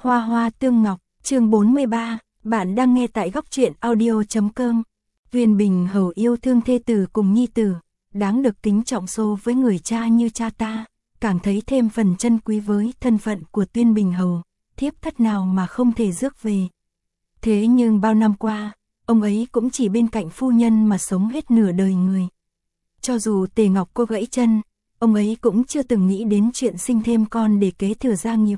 Hoa hoa tương ngọc, chương 43, bạn đang nghe tại góc truyện audio.com. Tuyên Bình Hầu yêu thương thê tử cùng nhi tử, đáng được kính trọng xô với người cha như cha ta, càng thấy thêm phần chân quý với thân phận của Tuyên Bình Hầu, thiếp thất nào mà không thể rước về. Thế nhưng bao năm qua, ông ấy cũng chỉ bên cạnh phu nhân mà sống hết nửa đời người. Cho dù Tề Ngọc cô gãy chân, ông ấy cũng chưa từng nghĩ đến chuyện sinh thêm con để kế thừa gia nghiệp.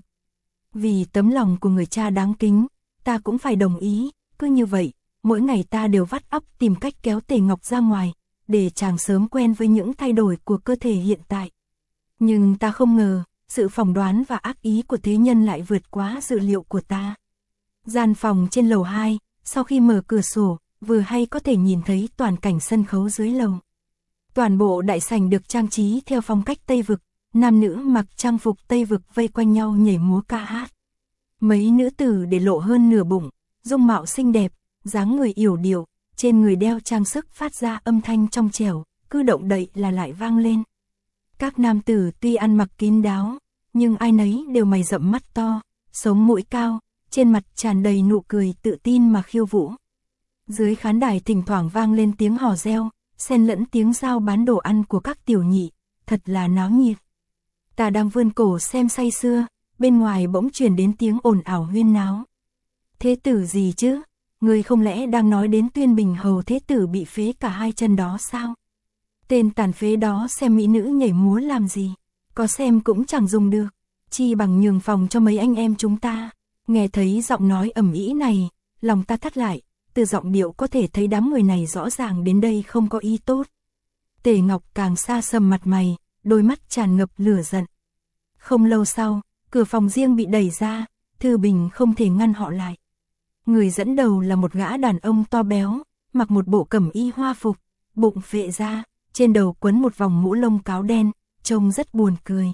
Vì tấm lòng của người cha đáng kính, ta cũng phải đồng ý, cứ như vậy, mỗi ngày ta đều vắt óc tìm cách kéo Tề Ngọc ra ngoài, để chàng sớm quen với những thay đổi của cơ thể hiện tại. Nhưng ta không ngờ, sự phỏng đoán và ác ý của thế nhân lại vượt quá dự liệu của ta. Gian phòng trên lầu 2, sau khi mở cửa sổ, vừa hay có thể nhìn thấy toàn cảnh sân khấu dưới lầu. Toàn bộ đại sảnh được trang trí theo phong cách Tây Vực, nam nữ mặc trang phục Tây Vực vây quanh nhau nhảy múa ca hát. Mấy nữ tử để lộ hơn nửa bụng, dung mạo xinh đẹp, dáng người yểu điệu, trên người đeo trang sức phát ra âm thanh trong trẻo, cứ động đậy là lại vang lên. Các nam tử tuy ăn mặc kín đáo, nhưng ai nấy đều mày rậm mắt to, sống mũi cao, trên mặt tràn đầy nụ cười tự tin mà khiêu vũ. Dưới khán đài thỉnh thoảng vang lên tiếng hò reo, xen lẫn tiếng giao bán đồ ăn của các tiểu nhị, thật là náo nhiệt. Ta đang vươn cổ xem say sưa, bên ngoài bỗng truyền đến tiếng ồn ào huyên náo. Thế tử gì chứ? Người không lẽ đang nói đến Tuyên Bình Hầu thế tử bị phế cả hai chân đó sao? Tên tàn phế đó xem mỹ nữ nhảy múa làm gì? Có xem cũng chẳng dùng được, chi bằng nhường phòng cho mấy anh em chúng ta. Nghe thấy giọng nói ầm ĩ này, lòng ta thắt lại, từ giọng điệu có thể thấy đám người này rõ ràng đến đây không có ý tốt. Tề Ngọc càng xa sầm mặt mày, đôi mắt tràn ngập lửa giận. Không lâu sau, cửa phòng riêng bị đẩy ra, Thư Bình không thể ngăn họ lại. Người dẫn đầu là một gã đàn ông to béo, mặc một bộ cẩm y hoa phục, bụng phệ ra, trên đầu quấn một vòng mũ lông cáo đen, trông rất buồn cười.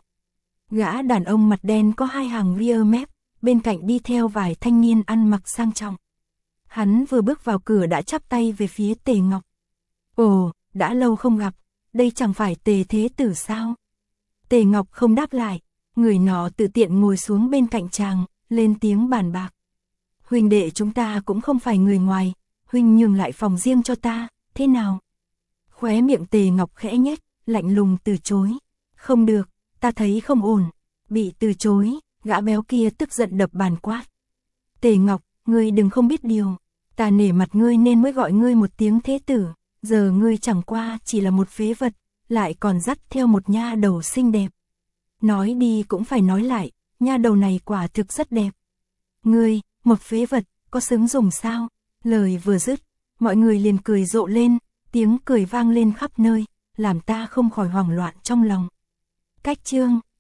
Gã đàn ông mặt đen có hai hàng ria mép, bên cạnh đi theo vài thanh niên ăn mặc sang trọng. Hắn vừa bước vào cửa đã chắp tay về phía Tề Ngọc. Ồ, đã lâu không gặp, đây chẳng phải Tề thế tử sao? Tề Ngọc không đáp lại, người nọ tự tiện ngồi xuống bên cạnh chàng, lên tiếng bàn bạc. Huynh đệ chúng ta cũng không phải người ngoài, huynh nhường lại phòng riêng cho ta, thế nào? Khóe miệng Tề Ngọc khẽ nhếch, lạnh lùng từ chối. Không được, ta thấy không ổn. Bị từ chối, gã béo kia tức giận đập bàn quát. Tề Ngọc, ngươi đừng không biết điều, ta nể mặt ngươi nên mới gọi ngươi một tiếng thế tử, giờ ngươi chẳng qua chỉ là một phế vật, lại còn dắt theo một nha đầu xinh đẹp. Nói đi cũng phải nói lại, nha đầu này quả thực rất đẹp. Ngươi, một phế vật, có xứng dùng sao? Lời vừa dứt, mọi người liền cười rộ lên, tiếng cười vang lên khắp nơi, làm ta không khỏi hoảng loạn trong lòng. Cách chương